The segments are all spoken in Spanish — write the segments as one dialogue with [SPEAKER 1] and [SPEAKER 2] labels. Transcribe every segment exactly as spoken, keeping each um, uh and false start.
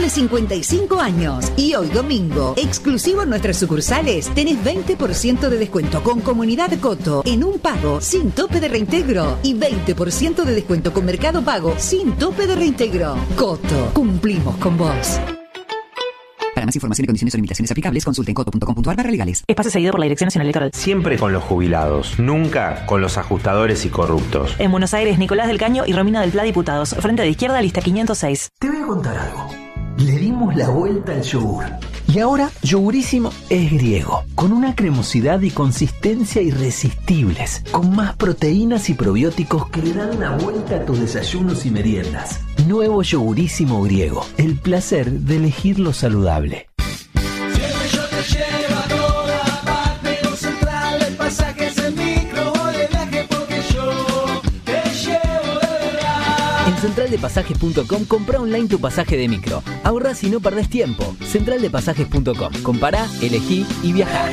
[SPEAKER 1] cumple cincuenta y cinco años y hoy domingo, exclusivo en nuestras sucursales, tenés veinte por ciento de descuento con Comunidad Coto en un pago sin tope de reintegro y veinte por ciento de descuento con Mercado Pago sin tope de reintegro. Coto, cumplimos con vos. Para más información y condiciones o limitaciones aplicables, consulten coto punto com punto a r barra legales.
[SPEAKER 2] Espacio seguido por la Dirección Nacional Electoral.
[SPEAKER 3] Siempre con los jubilados, nunca con los ajustadores y corruptos.
[SPEAKER 2] En Buenos Aires, Nicolás del Caño y Romina del Pla, diputados. Frente de izquierda, lista quinientos seis.
[SPEAKER 4] Te voy a contar algo. Le dimos la vuelta al yogur. Y ahora, Yogurísimo es griego, con una cremosidad y consistencia irresistibles, con más proteínas y probióticos que le dan la vuelta a tus desayunos y meriendas. Nuevo Yogurísimo griego, el placer de elegir lo saludable.
[SPEAKER 5] Siempre yo te llevo a toda parte, no Central de Pasajes en micro o de viaje, porque yo te llevo de verdad.
[SPEAKER 4] En central de pasajes punto com compra online tu pasaje de micro. Ahorrás y no perdés tiempo. central de pasajes punto com. Compará, elegí y viajá.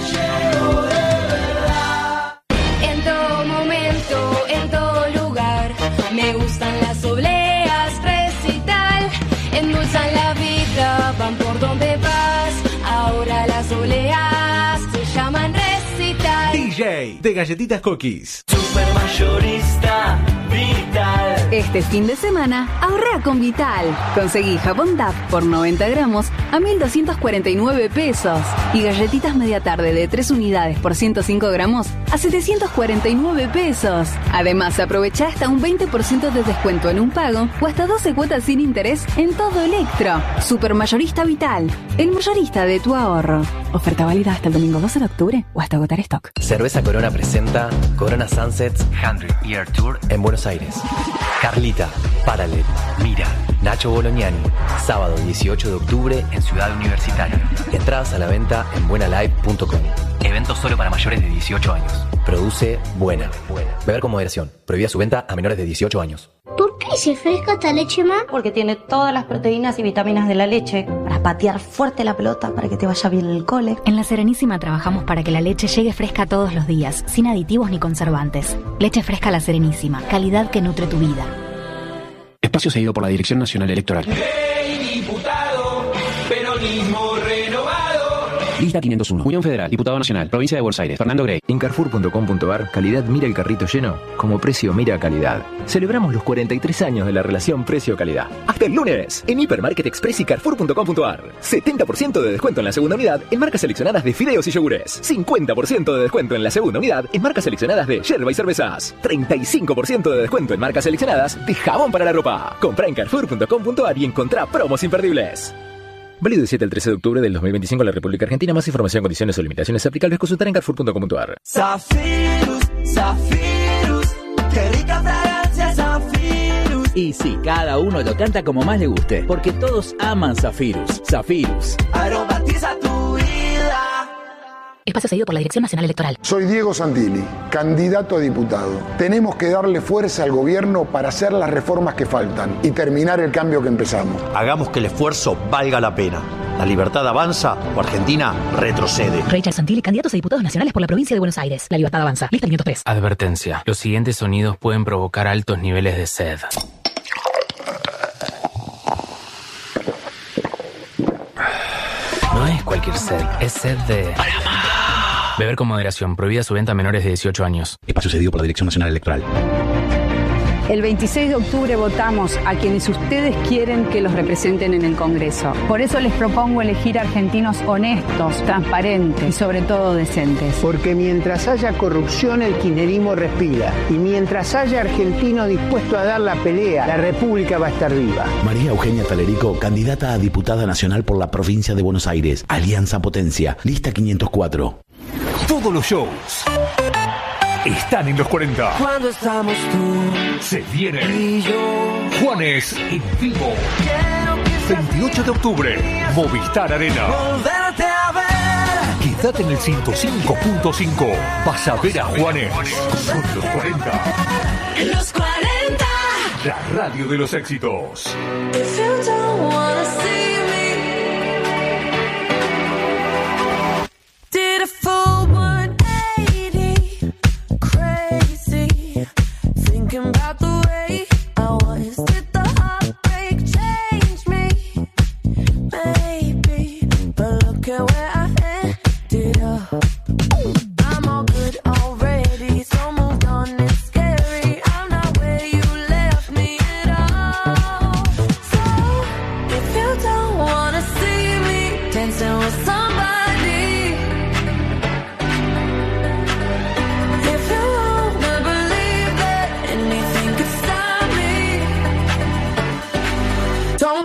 [SPEAKER 6] En todo momento, en todo lugar, me gustan las obleas, recital, endulzan la vida, van por donde vas. Ahora las obleas se llaman recital.
[SPEAKER 7] D J de Galletitas Cookies.
[SPEAKER 5] Supermayorista Vital.
[SPEAKER 8] Este fin de semana, ahorra con Vital. Conseguí jabón D A P por noventa gramos a mil doscientos cuarenta y nueve pesos. Y galletitas media tarde de tres unidades por ciento cinco gramos a setecientos cuarenta y nueve pesos. Además, aprovecha hasta un veinte por ciento de descuento en un pago o hasta doce cuotas sin interés en todo Electro. Supermayorista Vital, el mayorista de tu ahorro. Oferta válida hasta el domingo doce de octubre o hasta agotar stock.
[SPEAKER 9] Cerveza Corona presenta Corona Sunsets cien Year Tour en Buenos Aires. Carlita, Paralel, Mira, Nacho Bolognani. Sábado dieciocho de octubre en Ciudad Universitaria. Entradas a la venta en buena live punto com. Evento solo para mayores de dieciocho años. Produce Buena. Beber con moderación. Prohibida su venta a menores de dieciocho años.
[SPEAKER 10] ¿Por qué se fresca esta leche, ma?
[SPEAKER 11] Porque tiene todas las proteínas y vitaminas de la leche para patear fuerte la pelota, para que te vaya bien el cole.
[SPEAKER 12] En La Serenísima trabajamos para que la leche llegue fresca todos los días, sin aditivos ni conservantes. Leche fresca La Serenísima, calidad que nutre tu vida.
[SPEAKER 13] Espacio seguido por la Dirección Nacional Electoral.
[SPEAKER 5] Hey, diputado, peronismo renovado.
[SPEAKER 13] Lista quinientos uno. Unión Federal, Diputado Nacional, Provincia de Buenos Aires, Fernando Grey.
[SPEAKER 14] En carrefour punto com punto a r, calidad mira el carrito lleno, como precio mira calidad. Celebramos los cuarenta y tres años de la relación precio-calidad.
[SPEAKER 15] Hasta el lunes, en Hipermarket Express y carrefour punto com punto a r. setenta por ciento de descuento en la segunda unidad en marcas seleccionadas de fideos y yogures. cincuenta por ciento de descuento en la segunda unidad en marcas seleccionadas de yerba y cervezas. treinta y cinco por ciento de descuento en marcas seleccionadas de jabón para la ropa. Compra en carrefour punto com punto a r y encontrá promos imperdibles. Válido del siete al trece de octubre del dos mil veinticinco en la República Argentina. Más información, condiciones o limitaciones aplicables, consultar en carrefour punto com punto a r.
[SPEAKER 5] Zafirus, Zafirus, qué rica fragancia Zafirus.
[SPEAKER 16] Y sí, cada uno lo canta como más le guste, porque todos aman Zafirus. Zafirus.
[SPEAKER 5] Aromatiza tu vida.
[SPEAKER 12] Espacio seguido por la Dirección Nacional Electoral.
[SPEAKER 17] Soy Diego Santilli, candidato a diputado. Tenemos que darle fuerza al gobierno para hacer las reformas que faltan y terminar el cambio que empezamos.
[SPEAKER 18] Hagamos que el esfuerzo valga la pena. La libertad avanza o Argentina retrocede.
[SPEAKER 12] Richard Santilli, candidatos a diputados nacionales por la provincia de Buenos Aires. La libertad avanza. Lista quinientos tres.
[SPEAKER 19] Advertencia. Los siguientes sonidos pueden provocar altos niveles de sed. No es cualquier sed, es sed de... Beber con moderación. Prohibida su venta a menores de dieciocho años.
[SPEAKER 13] Espacio cedido por la Dirección Nacional Electoral.
[SPEAKER 20] El veintiséis de octubre votamos a quienes ustedes quieren que los representen en el Congreso. Por eso les propongo elegir argentinos honestos, transparentes y sobre todo decentes.
[SPEAKER 21] Porque mientras haya corrupción, el kirchnerismo respira. Y mientras haya argentinos dispuestos a dar la pelea, la República va a estar viva.
[SPEAKER 13] María Eugenia Talerico, candidata a diputada nacional por la provincia de Buenos Aires. Alianza Potencia. Lista quinientos cuatro.
[SPEAKER 7] Todos los shows están en los cuarenta.
[SPEAKER 5] Cuando estamos tú
[SPEAKER 7] Se viene
[SPEAKER 5] y yo.
[SPEAKER 7] Juanes en vivo. veintiocho de octubre, Movistar Arena.
[SPEAKER 5] Volverte a ver.
[SPEAKER 7] Quédate en el ciento cinco punto cinco. Vas a ver a Juanes. Son los cuarenta.
[SPEAKER 5] En los cuarenta.
[SPEAKER 7] La radio de los éxitos.
[SPEAKER 5] If you don't wanna see me. Did a full one eighty. Crazy. Thinking about the way I was. Did the heartbreak change me?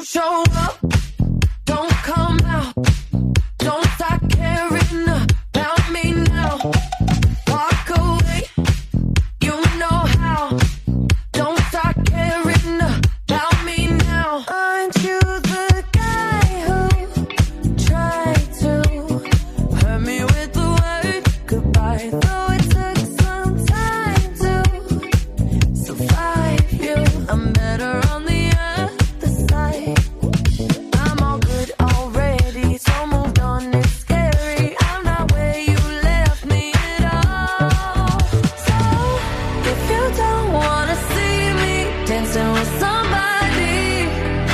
[SPEAKER 5] show up, don't come out, don't start caring about me now. Walk away, you know how. Don't start caring about me now. Aren't you the guy who tried to hurt me with the word goodbye? Though it took some time to survive you, I'm better on the other side. I'm all good already, so moved on, it's scary. I'm not where you left me at all. So if you don't wanna see me dancing with somebody,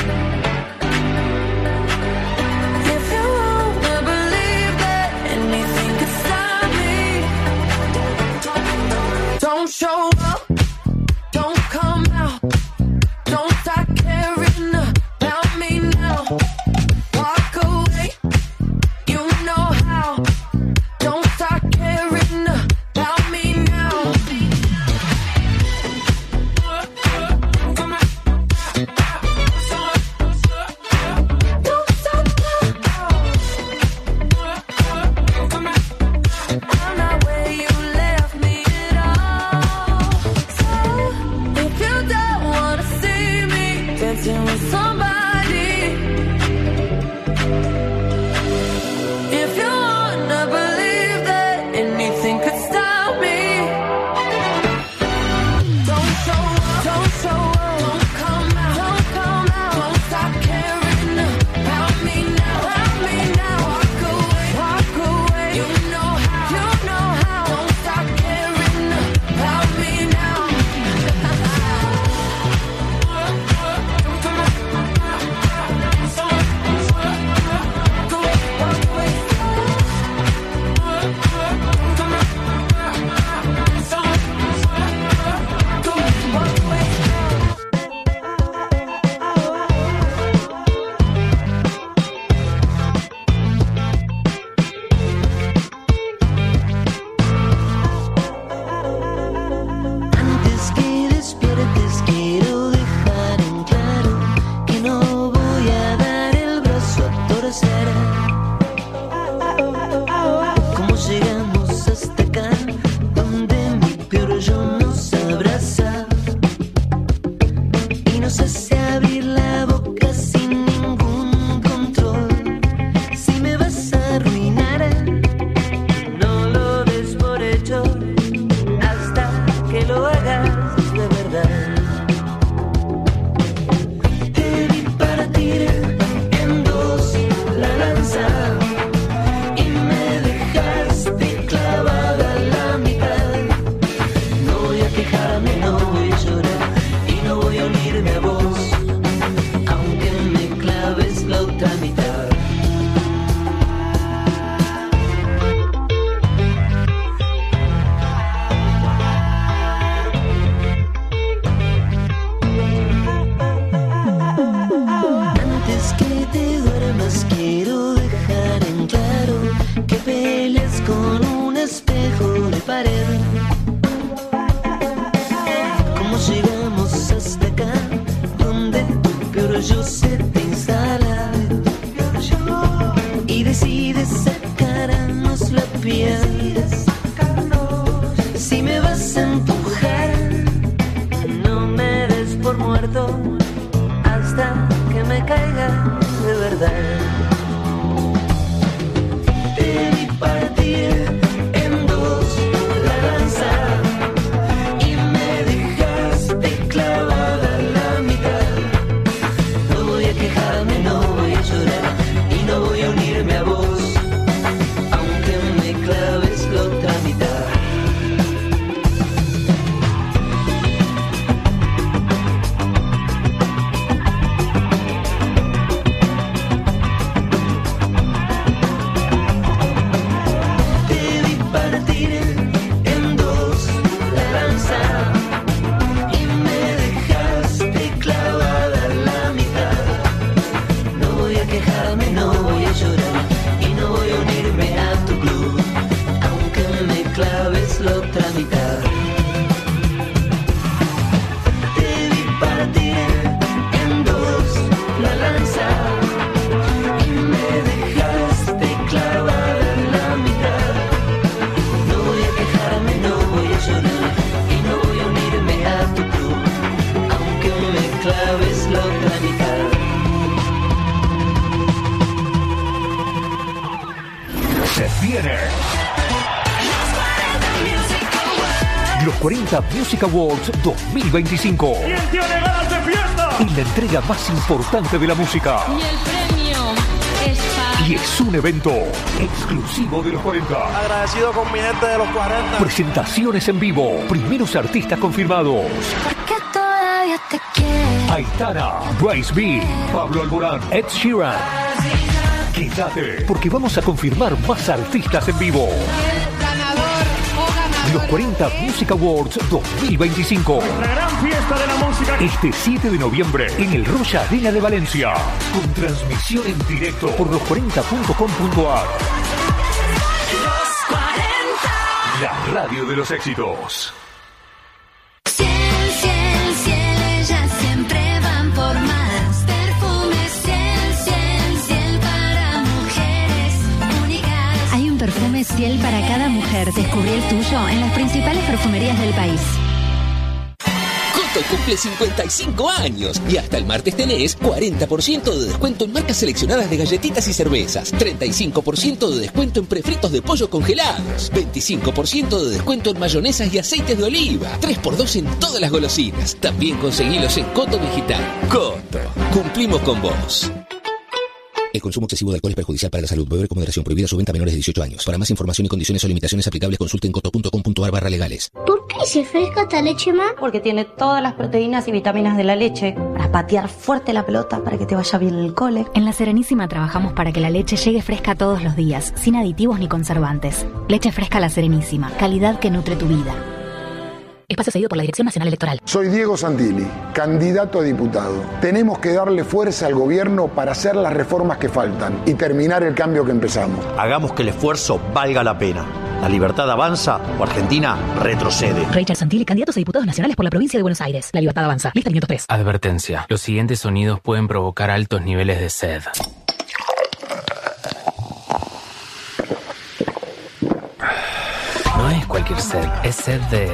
[SPEAKER 5] if you wanna believe that anything could stop me, don't show up, don't come out, don't start caring about me now. Walk away, you know how. Don't start caring about me now. Don't stop now. I'm not where you left me at all. So if you don't wanna see me dancing with somebody, if you wanna believe that anything could stop me, don't show up, don't show up, don't come out, don't come out, don't stop caring about me now, about me now. Walk away, walk away, you know how, you know how. Don't stop caring about me now. Antes que despiertes quiero dejar en claro que no voy a dar el brazo a torcer. ¿Cómo llegamos hasta acá? Donde mi peor yo nos abraza y nos hace abrir la boca sin ningún control. Si me vas a arruinar, no lo des por hecho hasta que lo hagas de verdad. Te vi partir en dos la lanza y me dejaste clavada a la mitad. No voy a quejarme, no voy a llorar y no voy a unirme a vos, aunque me claves la otra mitad. Antes que te duermas quiero dejar en claro que peleas con un espejo de pared. ¿Cómo llegamos hasta acá? Donde tu peor yo se te instala y decides sacarnos la piel. Si me vas a empujar, no me des por muerto hasta que me caiga de verdad. Te vi partir en dos la lanza y me dejaste clavada a la mitad. No voy a quejarme, no voy a llorar y no voy a unirme a vos, aunque me claves la otra mitad.
[SPEAKER 7] viene los cuarenta Music Awards dos mil veinticinco.
[SPEAKER 5] ¿Quién tiene ganas de fiesta?
[SPEAKER 7] Y la entrega más importante de la música.
[SPEAKER 6] Y el premio es para...
[SPEAKER 7] Y es un evento exclusivo de los cuarenta.
[SPEAKER 18] Agradecido con mi gente de los cuarenta.
[SPEAKER 7] Presentaciones en vivo. Primeros artistas confirmados.
[SPEAKER 6] Porque todavía te quiero.
[SPEAKER 7] Aitana, Bryce B, Pablo Alborán, Ed Sheeran. Quédate, porque vamos a confirmar más artistas en vivo. Los cuarenta Music Awards dos mil veinticinco.
[SPEAKER 5] La gran fiesta de la música.
[SPEAKER 7] Este siete de noviembre en el Royal Arena de Valencia. Con transmisión en directo por los cuarenta punto com punto a r.
[SPEAKER 5] Los cuarenta.
[SPEAKER 7] La radio de los éxitos.
[SPEAKER 6] Ciel, ciel, ciel, ellas siempre van por más. Perfumes, ciel, ciel, ciel para mujeres únicas.
[SPEAKER 12] Hay un perfume Ciel para cada mujer. Descubrí el tuyo en las principales perfumerías del país.
[SPEAKER 1] Coto cumple cincuenta y cinco años y hasta el martes tenés cuarenta por ciento de descuento en marcas seleccionadas de galletitas y cervezas, treinta y cinco por ciento de descuento en prefritos de pollo congelados, veinticinco por ciento de descuento en mayonesas y aceites de oliva, tres por dos en todas las golosinas. También conseguilos en Coto Digital. Coto, cumplimos con vos. El consumo excesivo de alcohol es perjudicial para la salud. Beber con moderación. Prohibida su venta a menores de dieciocho años. Para más información y condiciones o limitaciones aplicables, consulten coto punto com punto a r barra legales.
[SPEAKER 10] ¿Por qué dice fresca esta leche, ma?
[SPEAKER 11] Porque tiene todas las proteínas y vitaminas de la leche para patear fuerte la pelota para que te vaya bien el cole.
[SPEAKER 12] En La Serenísima trabajamos para que la leche llegue fresca todos los días, sin aditivos ni conservantes. Leche fresca La Serenísima. Calidad que nutre tu vida.
[SPEAKER 2] Espacio cedido por la Dirección Nacional Electoral.
[SPEAKER 17] Soy Diego Santilli, candidato a diputado. Tenemos que darle fuerza al gobierno para hacer las reformas que faltan y terminar el cambio que empezamos.
[SPEAKER 18] Hagamos que el esfuerzo valga la pena. La libertad avanza o Argentina retrocede.
[SPEAKER 2] Richard Santilli, candidatos a diputados nacionales por la provincia de Buenos Aires. La libertad avanza. Lista quinientos tres.
[SPEAKER 19] Advertencia. Los siguientes sonidos pueden provocar altos niveles de sed. No es cualquier sed, es sed de...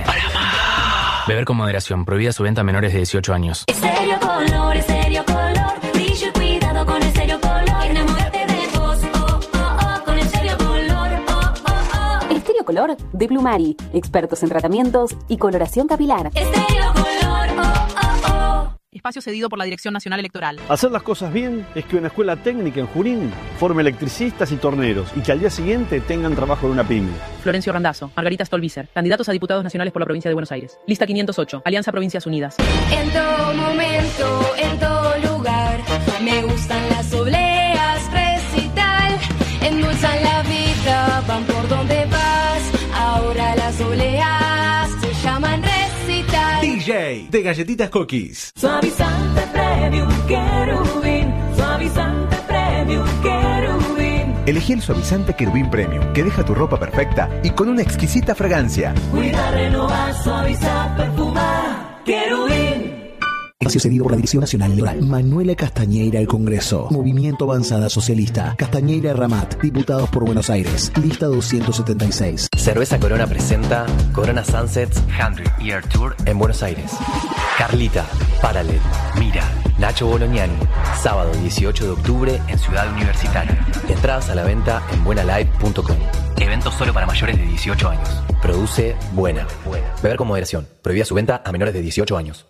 [SPEAKER 19] Beber con moderación. Prohibida su venta a menores de dieciocho años.
[SPEAKER 6] Estéreo Color, Estéreo Color. Brillo y cuidado con Estéreo Color. Enamórate de vos, oh, oh, oh. Con Estéreo Color, oh, oh, oh.
[SPEAKER 8] Estéreo Color de Plumari. Expertos en tratamientos y coloración capilar.
[SPEAKER 6] Estéreo Color, oh, oh, oh.
[SPEAKER 2] Espacio cedido por la Dirección Nacional Electoral.
[SPEAKER 22] Hacer las cosas bien es que una escuela técnica en Junín forme electricistas y torneros y que al día siguiente tengan trabajo en una pyme.
[SPEAKER 2] Florencio Randazzo, Margarita Stolbizer, candidatos a diputados nacionales por la provincia de Buenos Aires. Lista quinientos ocho, Alianza Provincias Unidas.
[SPEAKER 6] En todo momento, en todo lugar, me gustan las obleas, recital. Endulzan la vida, van por donde vas. Ahora las obleas se llaman recital.
[SPEAKER 7] D J de Galletitas Cookies.
[SPEAKER 5] Suavizante Premium Querubín. Suavizante Premium Querubín.
[SPEAKER 23] Elegí el suavizante Querubín Premium, que deja tu ropa perfecta y con una exquisita fragancia.
[SPEAKER 5] Cuida, renovar, suavizar, perfumar. Querubín.
[SPEAKER 4] Espacio cedido por la Dirección Nacional Electoral. Manuela Castañeira al Congreso. Movimiento Avanzada Socialista. Castañeira Ramat. Diputados por Buenos Aires. Lista doscientos setenta y seis.
[SPEAKER 9] Cerveza Corona presenta Corona Sunsets cien Year Tour en Buenos Aires. Carlita, Paralel, Mira, Nacho Bolognani. Sábado dieciocho de octubre en Ciudad Universitaria. Entradas a la venta en buena live punto com. Evento solo para mayores de dieciocho años. Produce Buena. Beber con moderación. Prohibida su venta a menores de dieciocho años.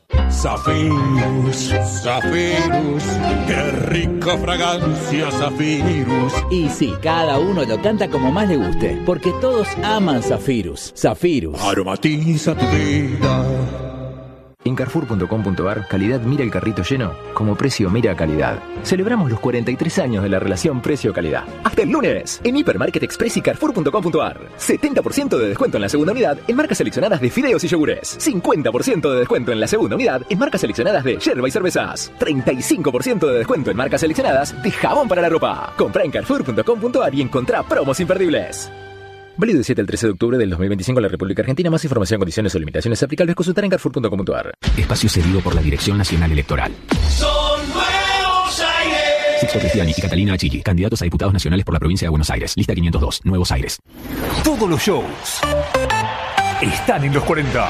[SPEAKER 24] Zafirus, Zafirus, qué rica fragancia Zafirus.
[SPEAKER 16] Y sí, cada uno lo canta como más le guste, porque todos aman Zafirus. Zafirus.
[SPEAKER 24] Aromatiza tu vida.
[SPEAKER 14] En carrefour punto com punto a r, calidad mira el carrito lleno, como precio mira calidad. Celebramos los cuarenta y tres años de la relación precio-calidad.
[SPEAKER 15] Hasta el lunes, en Hipermarket Express y carrefour punto com punto a r. setenta por ciento de descuento en la segunda unidad en marcas seleccionadas de fideos y yogures. cincuenta por ciento de descuento en la segunda unidad en marcas seleccionadas de yerba y cervezas. treinta y cinco por ciento de descuento en marcas seleccionadas de jabón para la ropa. Compra en carrefour punto com punto a r y encontrá promos imperdibles. Válido del siete al trece de octubre del dos mil veinticinco en la República Argentina. Más información, condiciones o limitaciones aplicables, consultar en carrefour punto com punto a r.
[SPEAKER 7] Espacio cedido por la Dirección Nacional Electoral.
[SPEAKER 5] Son Nuevos Aires.
[SPEAKER 7] Sixto Cristiani y Catalina Achilli, candidatos a diputados nacionales por la provincia de Buenos Aires. Lista quinientos dos, Nuevos Aires. Todos los shows están en los cuarenta.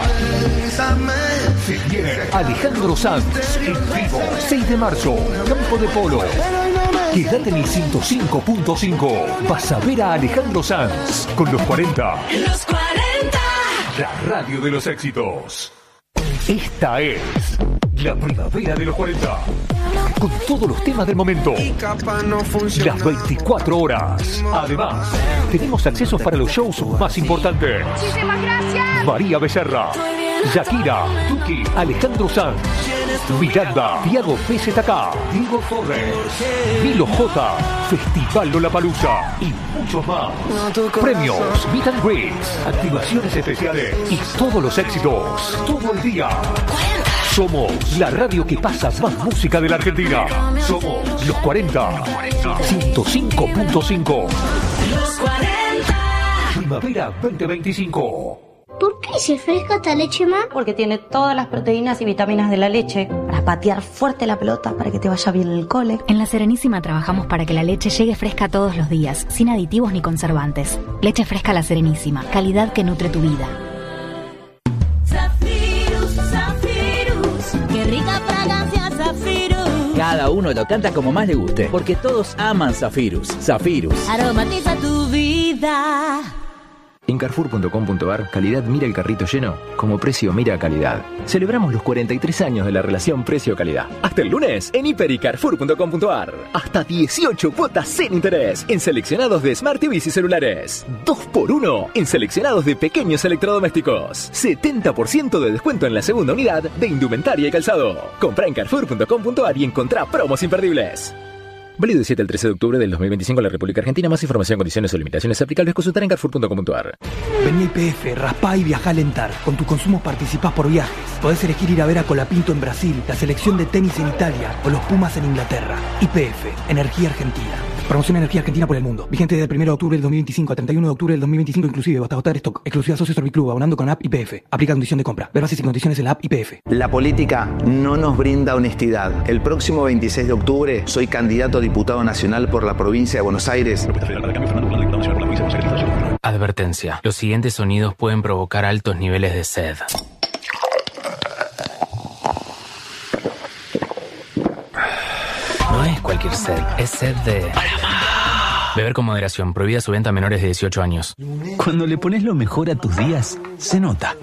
[SPEAKER 7] Se viene Alejandro Sanz en vivo, seis de marzo, Campo de Polo. Quédate en el ciento cinco punto cinco. Vas a ver a Alejandro Sanz con los cuarenta.
[SPEAKER 5] Los cuarenta.
[SPEAKER 7] La radio de los éxitos. Esta es la primavera de los cuarenta. Con todos los temas del momento. Las veinticuatro horas. Además, tenemos accesos para los shows más importantes.
[SPEAKER 5] Muchísimas gracias.
[SPEAKER 7] María Becerra, Shakira, Tuki, Alejandro Sanz, Miranda, Thiago P Z K, Diego Torres, Milo J, Festival Lollapalooza y muchos más. Premios, meet and greets, activaciones especiales y todos los éxitos. Todo el día. Somos la radio que pasa más música de la Argentina. Somos los cuarenta. ciento cinco punto cinco.
[SPEAKER 5] Los cuarenta.
[SPEAKER 7] Primavera veinte veinticinco.
[SPEAKER 10] ¿Por qué dice fresca esta leche, ma?
[SPEAKER 11] Porque tiene todas las proteínas y vitaminas de la leche para patear fuerte la pelota, para que te vaya bien el cole.
[SPEAKER 12] En La Serenísima trabajamos para que la leche llegue fresca todos los días, sin aditivos ni conservantes. Leche fresca La Serenísima, calidad que nutre tu vida.
[SPEAKER 5] Zafirus, Zafirus, qué rica fragancia Zafirus.
[SPEAKER 16] Cada uno lo canta como más le guste, porque todos aman Zafirus. Zafirus.
[SPEAKER 5] Aromatiza tu vida.
[SPEAKER 14] En Carrefour punto com punto ar, calidad mira el carrito lleno, como precio mira calidad. Celebramos los cuarenta y tres años de la relación precio-calidad.
[SPEAKER 15] Hasta el lunes en hiper y carrefour punto com punto ar. Hasta dieciocho cuotas sin interés en seleccionados de Smart T Vs y celulares. dos por uno en seleccionados de pequeños electrodomésticos. setenta por ciento de descuento en la segunda unidad de indumentaria y calzado. Comprá en carrefour punto com punto ar y encontrá promos imperdibles. Válido del siete al trece de octubre del dos mil veinticinco en la República Argentina. Más información, condiciones o limitaciones aplicables, consultar en carrefour punto com punto ar.
[SPEAKER 3] Vení a I P F, raspá y viajá a Alentar. Con tus consumos participás por viajes. Podés elegir ir a ver a Colapinto en Brasil, la selección de tenis en Italia o los Pumas en Inglaterra. I P F, Energía Argentina. Promoción Energía Argentina por el mundo. Vigente desde el primero de octubre del dos mil veinticinco a treinta y uno de octubre del dos mil veinticinco inclusive, hasta agotar stock. Exclusiva Socio Serviclub, abonando con app I P F. Aplica condición de compra. Ver bases y condiciones en la app I P F.
[SPEAKER 13] La política no nos brinda honestidad. El próximo veintiséis de octubre soy candidato a diputado nacional por la provincia de Buenos Aires.
[SPEAKER 19] Advertencia. Los siguientes sonidos pueden provocar altos niveles de sed. No es cualquier sed, es sed de... Beber con moderación. Prohibida su venta a menores de dieciocho años.
[SPEAKER 4] Cuando le pones lo mejor a tus días, se nota.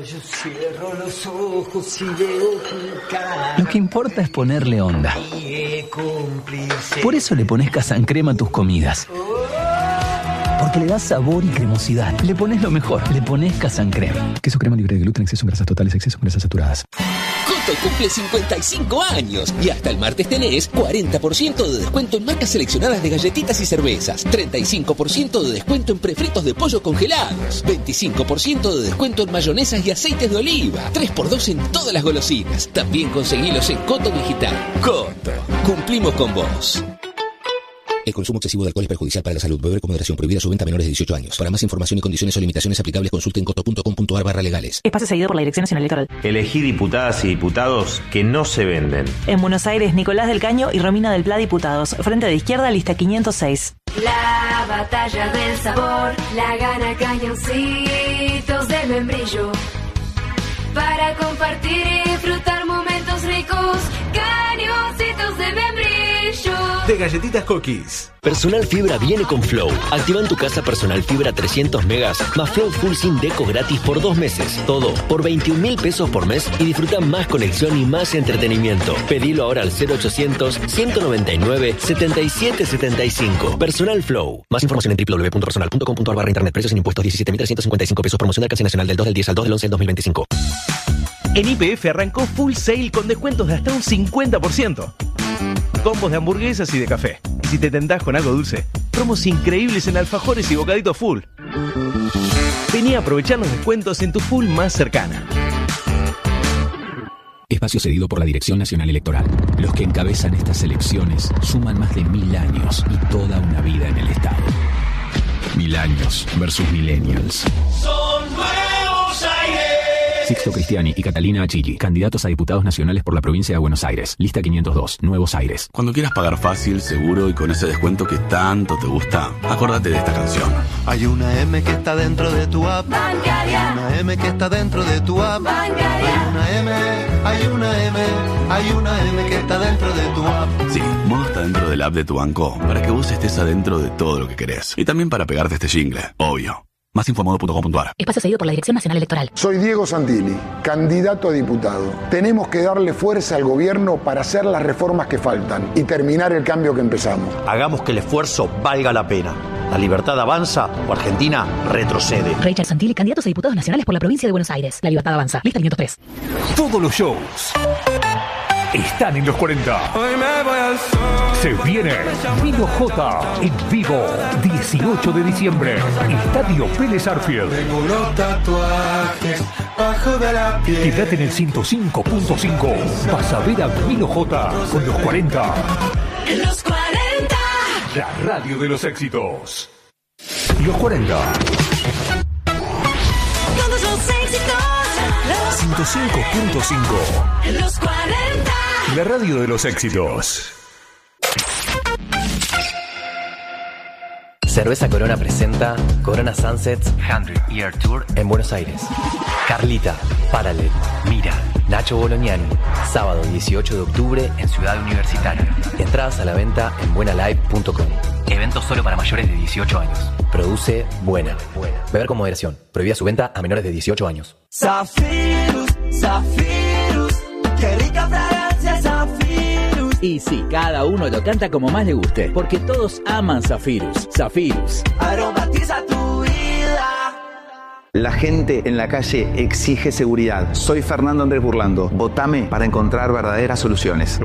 [SPEAKER 4] Lo que importa es ponerle onda. Por eso le pones Casancrema a tus comidas. Porque le das sabor y cremosidad. Le pones lo mejor. Le pones Casancrema.
[SPEAKER 20] Queso crema libre de gluten, exceso en grasas totales, exceso en grasas saturadas.
[SPEAKER 1] Coto cumple cincuenta y cinco años y hasta el martes tenés cuarenta por ciento de descuento en marcas seleccionadas de galletitas y cervezas, treinta y cinco por ciento de descuento en prefritos de pollo congelados, veinticinco por ciento de descuento en mayonesas y aceites de oliva, tres por dos en todas las golosinas. También conseguilos en Coto Digital. Coto, cumplimos con vos. El consumo excesivo de alcohol es perjudicial para la salud. Beber con moderación. Prohibida su venta a menores de dieciocho años. Para más información y condiciones o limitaciones aplicables, consulte en coto punto com punto ar barra legales.
[SPEAKER 2] Espacio seguido por la Dirección Nacional Electoral.
[SPEAKER 21] Elegí diputadas y diputados que no se venden.
[SPEAKER 2] En Buenos Aires, Nicolás del Caño y Romina del Pla, diputados. Frente de izquierda, lista quinientos seis.
[SPEAKER 6] La batalla del sabor la gana Cañoncitos del Membrillo. Para compartir y disfrutar momentos ricos, Cañoncitos de Membrillo.
[SPEAKER 25] De galletitas Cookies.
[SPEAKER 26] Personal Fibra viene con Flow. Activa en tu casa Personal Fibra trescientos megas más Flow Full SIM Deco gratis por dos meses. Todo por veintiún mil pesos por mes y disfruta más conexión y más entretenimiento. Pedilo ahora al cero ochocientos, ciento noventa y nueve, setenta y siete setenta y cinco. Personal Flow. Más información en doble u doble u doble u punto personal punto com punto ar barra internet. Precios sin impuestos diecisiete mil trescientos cincuenta y cinco pesos. Promoción de alcance nacional del dos del diez al dos del once del dos mil veinticinco.
[SPEAKER 25] En Y P F arrancó Full Sale con descuentos de hasta un cincuenta por ciento. Combos de hamburguesas y de café. Y si te tentás con algo dulce, promos increíbles en alfajores y bocaditos Full. Vení a aprovechar los descuentos en tu Full más cercana.
[SPEAKER 7] Espacio cedido por la Dirección Nacional Electoral. Los que encabezan estas elecciones suman más de mil años y toda una vida en el Estado. Mil años versus millennials.
[SPEAKER 5] Son Nuevos Aires.
[SPEAKER 7] Sixto Cristiani y Catalina Achilli, candidatos a diputados nacionales por la provincia de Buenos Aires. Lista quinientos dos, Nuevos Aires.
[SPEAKER 27] Cuando quieras pagar fácil, seguro y con ese descuento que tanto te gusta, acordate de esta canción.
[SPEAKER 28] Hay una M que está dentro de tu app.
[SPEAKER 6] Bancaria.
[SPEAKER 28] Hay una M que está dentro de tu app.
[SPEAKER 6] Bancaria.
[SPEAKER 28] Hay una M hay una M, hay una M que está dentro de tu app.
[SPEAKER 27] Sí, Modo está dentro del app de tu banco para que vos estés adentro de todo lo que querés. Y también para pegarte este jingle, obvio. Más info modo punto com punto a r.
[SPEAKER 12] Espacio cedido por la Dirección Nacional Electoral.
[SPEAKER 8] Soy Diego Santilli, candidato a diputado. Tenemos que darle fuerza al gobierno para hacer las reformas que faltan y terminar el cambio que empezamos.
[SPEAKER 9] Hagamos que el esfuerzo valga la pena. La libertad avanza o Argentina retrocede.
[SPEAKER 12] Richard Santilli, candidatos a diputados nacionales por la provincia de Buenos Aires. La libertad avanza. Lista quinientos tres.
[SPEAKER 7] Todos los shows están en los cuarenta.
[SPEAKER 5] Hoy me voy al sol.
[SPEAKER 7] Se viene Milo J en vivo, dieciocho de diciembre, Estadio Vélez Arfield.
[SPEAKER 5] Tengo unos tatuajes bajo de la piel.
[SPEAKER 7] Quédate en el ciento cinco punto cinco. Vas a ver a Milo J con los cuarenta.
[SPEAKER 5] En los cuarenta.
[SPEAKER 7] La radio de los éxitos. Los cuarenta.
[SPEAKER 5] Todos los éxitos.
[SPEAKER 7] ciento cinco punto cinco.
[SPEAKER 5] En los cuarenta.
[SPEAKER 7] La radio de los éxitos.
[SPEAKER 10] Cerveza Corona presenta Corona Sunsets cien Year Tour en Buenos Aires. Carlita, Paralel, Mira, Nacho Bolognani. Sábado dieciocho de octubre en Ciudad Universitaria. Entradas a la venta en buena live punto com. Evento solo para mayores de dieciocho años. Produce Buena. Beber con moderación. Prohibida su venta a menores de dieciocho años.
[SPEAKER 5] Zafirus, Zafirus, qué rica fragancia Zafirus.
[SPEAKER 16] Y sí, cada uno lo canta como más le guste, porque todos aman Zafirus. Zafirus.
[SPEAKER 5] Aromatiza tu vida.
[SPEAKER 13] La gente en la calle exige seguridad. Soy Fernando Andrés Burlando. Votame para encontrar verdaderas soluciones.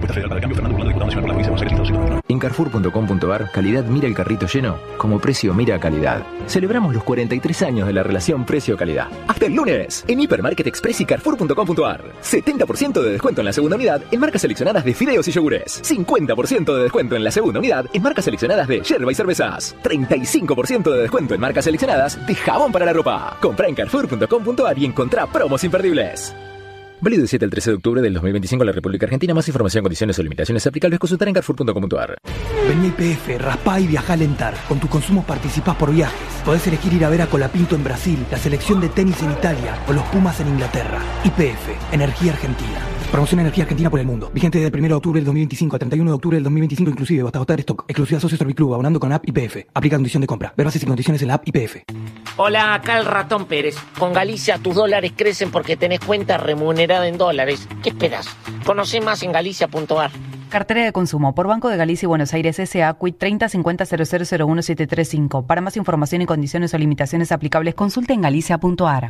[SPEAKER 14] En carrefour punto com punto a r, calidad mira el carrito lleno, como precio mira calidad. Celebramos los cuarenta y tres años de la relación precio-calidad.
[SPEAKER 15] Hasta el lunes, en Hipermarket Express y carrefour punto com punto a r. setenta por ciento de descuento en la segunda unidad en marcas seleccionadas de fideos y yogures. cincuenta por ciento de descuento en la segunda unidad en marcas seleccionadas de yerba y cervezas. treinta y cinco por ciento de descuento en marcas seleccionadas de jabón para la ropa. Compra en carrefour punto com punto a r y encontrá promos imperdibles. Válido del siete al trece de octubre del dos mil veinticinco en la República Argentina. Más información, condiciones o limitaciones aplicables, consultar en carrefour punto com punto a r.
[SPEAKER 3] Vení a I P F, raspá y viajá a Alentar. Con tus consumos participás por viajes. Podés elegir ir a ver a Colapinto en Brasil, la selección de tenis en Italia o los Pumas en Inglaterra. I P F, Energía Argentina. Promoción Energía Argentina por el mundo. Vigente desde el primero de octubre del dos mil veinticinco al treinta y uno de octubre del dos mil veinticinco inclusive, hasta agotar stock. Exclusiva Socio Serviclub, abonando con app I P F. Aplica condición de compra. Ver bases y condiciones en la app I P F.
[SPEAKER 17] Hola, acá el Ratón Pérez. Con Galicia tus dólares crecen porque tenés cuenta remunerada en dólares. ¿Qué esperás? Conoce más en galicia punto a r.
[SPEAKER 18] Cartera de consumo por Banco de Galicia y Buenos Aires S A Q I treinta cincuenta cero cero cero uno siete tres cinco. Para más información y condiciones o limitaciones aplicables, consulte en galicia punto a r.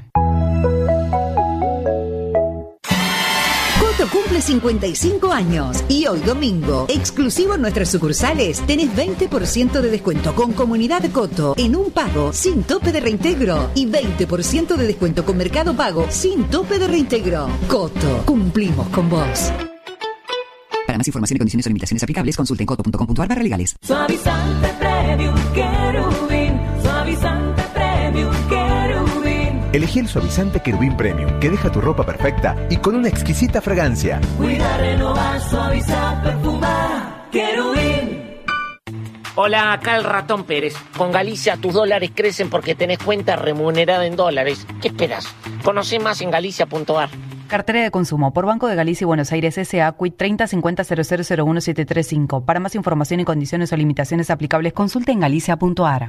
[SPEAKER 22] Coto cumple cincuenta y cinco años y hoy domingo, exclusivo en nuestras sucursales, tenés veinte por ciento de descuento con Comunidad Coto en un pago sin tope de reintegro y veinte por ciento de descuento con Mercado Pago sin tope de reintegro. Coto, cumplimos con vos. Para más información y condiciones o limitaciones aplicables, consulte en coto punto com punto a r barra legales.
[SPEAKER 5] Suavizante Premium Querubín, suavizante Premium Querubín.
[SPEAKER 23] Elegí el suavizante Querubín Premium, que deja tu ropa perfecta y con una exquisita fragancia.
[SPEAKER 5] Cuida, renovar, suavizar, perfumar, Querubín.
[SPEAKER 17] Hola, acá el Ratón Pérez. Con Galicia tus dólares crecen porque tenés cuenta remunerada en dólares. ¿Qué esperás? Conoce más en galicia punto a r.
[SPEAKER 18] Cartera de consumo por Banco de Galicia y Buenos Aires S A Q I treinta cincuenta cero cero cero uno siete tres cinco. Para más información y condiciones o limitaciones aplicables, consulte en galicia punto a r.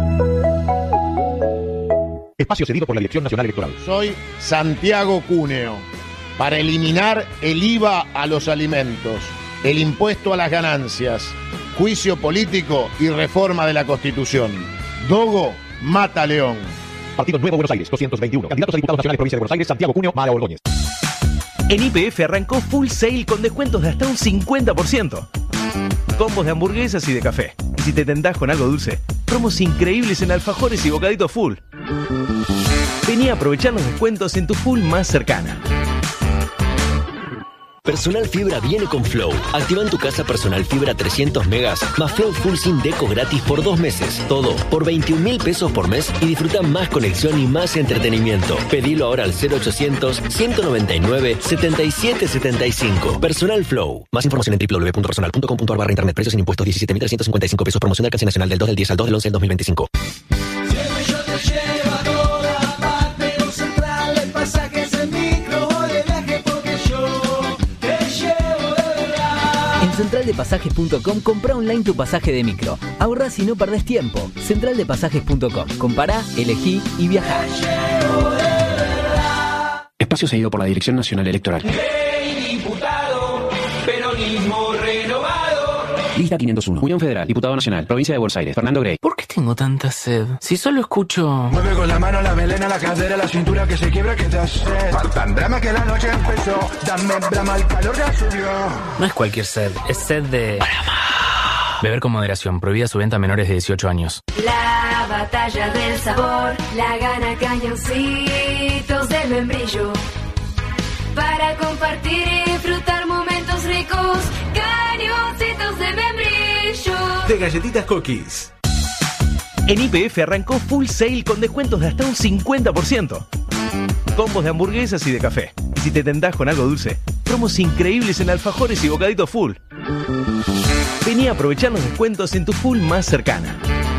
[SPEAKER 24] Espacio cedido por la Dirección Nacional Electoral.
[SPEAKER 29] Soy Santiago Cúneo. Para eliminar el I V A a los alimentos, el impuesto a las ganancias, juicio político y reforma de la Constitución. Dogo mata León.
[SPEAKER 24] Partido Nuevo Buenos Aires, doscientos veintiuno. Candidatos a diputados nacionales, provincia de Buenos Aires, Santiago Cuneo, Mara Ordóñez.
[SPEAKER 25] En I P F arrancó Full Sale con descuentos de hasta un cincuenta por ciento. Combos de hamburguesas y de café. Y si te tentás con algo dulce, promos increíbles en alfajores y bocaditos Full. Vení a aprovechar los descuentos en tu Full más cercana.
[SPEAKER 26] Personal Fibra viene con Flow. Activa en tu casa Personal Fibra trescientos megas más Flow Full Sin Deco gratis por dos meses. Todo por veintiún mil pesos por mes y disfruta más conexión y más entretenimiento. Pedilo ahora al cero ochocientos, ciento noventa y nueve, setenta y siete setenta y cinco. Personal Flow. Más información en doble u doble u doble u punto personal punto com punto a r barra internet. Precios sin impuestos diecisiete mil trescientos cincuenta y cinco pesos. Promoción de alcance nacional del dos del diez al dos del once del dos mil veinticinco.
[SPEAKER 5] Pasajes en micro o de viaje porque yo
[SPEAKER 16] En central de pasajes punto com compra online tu pasaje de micro. Ahorrás y no perdés tiempo. central de pasajes punto com. Compará, elegí y viajá.
[SPEAKER 1] Espacio cedido por la Dirección Nacional Electoral.
[SPEAKER 2] Hey, diputado, peronismo renovado.
[SPEAKER 1] Lista quinientos uno. Unión Federal, Diputado Nacional, Provincia de Buenos Aires, Fernando Grey.
[SPEAKER 4] ¿Por qué tengo tanta sed? Si solo escucho...
[SPEAKER 6] Mueve con la mano, la melena, la cadera, la cintura que se quiebra, que te hace. Faltan drama que la noche empezó. Dame brama, el calor ya subió.
[SPEAKER 4] No es cualquier sed, es sed de... Beber con moderación, prohibida su venta a menores de dieciocho años.
[SPEAKER 5] La batalla del sabor, la gana cañoncitos de membrillo. Para compartir y disfrutar momentos ricos, cañoncitos de membrillo.
[SPEAKER 25] De galletitas Cookies. En Y P F arrancó Full Sale con descuentos de hasta un cincuenta por ciento. Combos de hamburguesas y de café. Y si te tentás con algo dulce, promos increíbles en alfajores y bocaditos Full. Vení a aprovechar los descuentos en tu Full más cercana.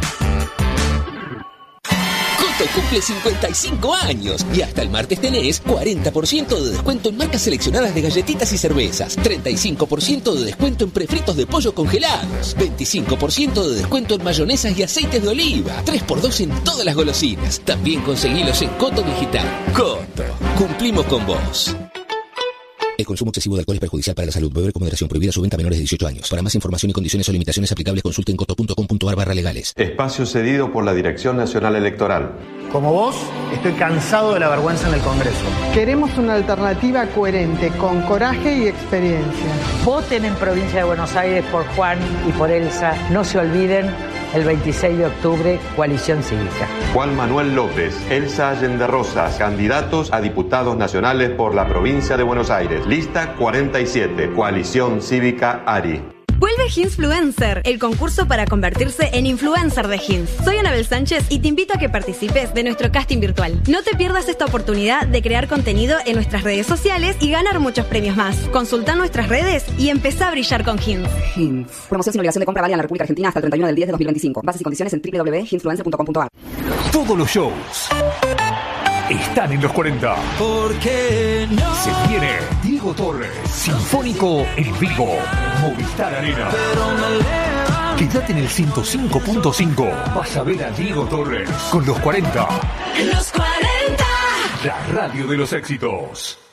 [SPEAKER 11] Coto cumple cincuenta y cinco años y hasta el martes tenés cuarenta por ciento de descuento en marcas seleccionadas de galletitas y cervezas, treinta y cinco por ciento de descuento en prefritos de pollo congelados, veinticinco por ciento de descuento en mayonesas y aceites de oliva, tres por dos en todas las golosinas. También conseguilos en Coto Digital. Coto, cumplimos con vos. El consumo excesivo de alcohol es perjudicial para la salud. Beber con moderación. Prohibida su venta a menores de dieciocho años. Para más información y condiciones o limitaciones aplicables, consulte en coto punto com punto ar barra legales.
[SPEAKER 19] Espacio cedido por la Dirección Nacional Electoral.
[SPEAKER 20] Como vos, estoy cansado de la vergüenza en el Congreso.
[SPEAKER 21] Queremos una alternativa coherente, con coraje y experiencia.
[SPEAKER 28] Voten en Provincia de Buenos Aires por Juan y por Elsa. No se olviden, el veintiséis de octubre, Coalición Cívica.
[SPEAKER 19] Juan Manuel López, Elsa Allende Rosas, candidatos a diputados nacionales por la Provincia de Buenos Aires. Lista cuarenta y siete, Coalición Cívica ARI.
[SPEAKER 30] Vuelve Hinsfluencer, el concurso para convertirse en influencer de Hins. Soy Anabel Sánchez y te invito a que participes de nuestro casting virtual. No te pierdas esta oportunidad de crear contenido en nuestras redes sociales y ganar muchos premios más. Consulta nuestras redes y empezá a brillar con Hins.
[SPEAKER 31] Hins. Promoción sin obligación de compra válida en la República Argentina hasta el treinta y uno del diez de dos mil veinticinco. Bases y condiciones en doble u doble u doble u punto hinsfluencer punto com punto ar.
[SPEAKER 7] Todos los shows están en los cuarenta.
[SPEAKER 5] ¿Por qué no?
[SPEAKER 7] Se viene Diego Torres, Sinfónico en vivo, Movistar Arena. Quédate en el ciento cinco punto cinco. Vas a ver a Diego Torres con los cuarenta.
[SPEAKER 5] Los cuarenta.
[SPEAKER 7] La radio de los éxitos.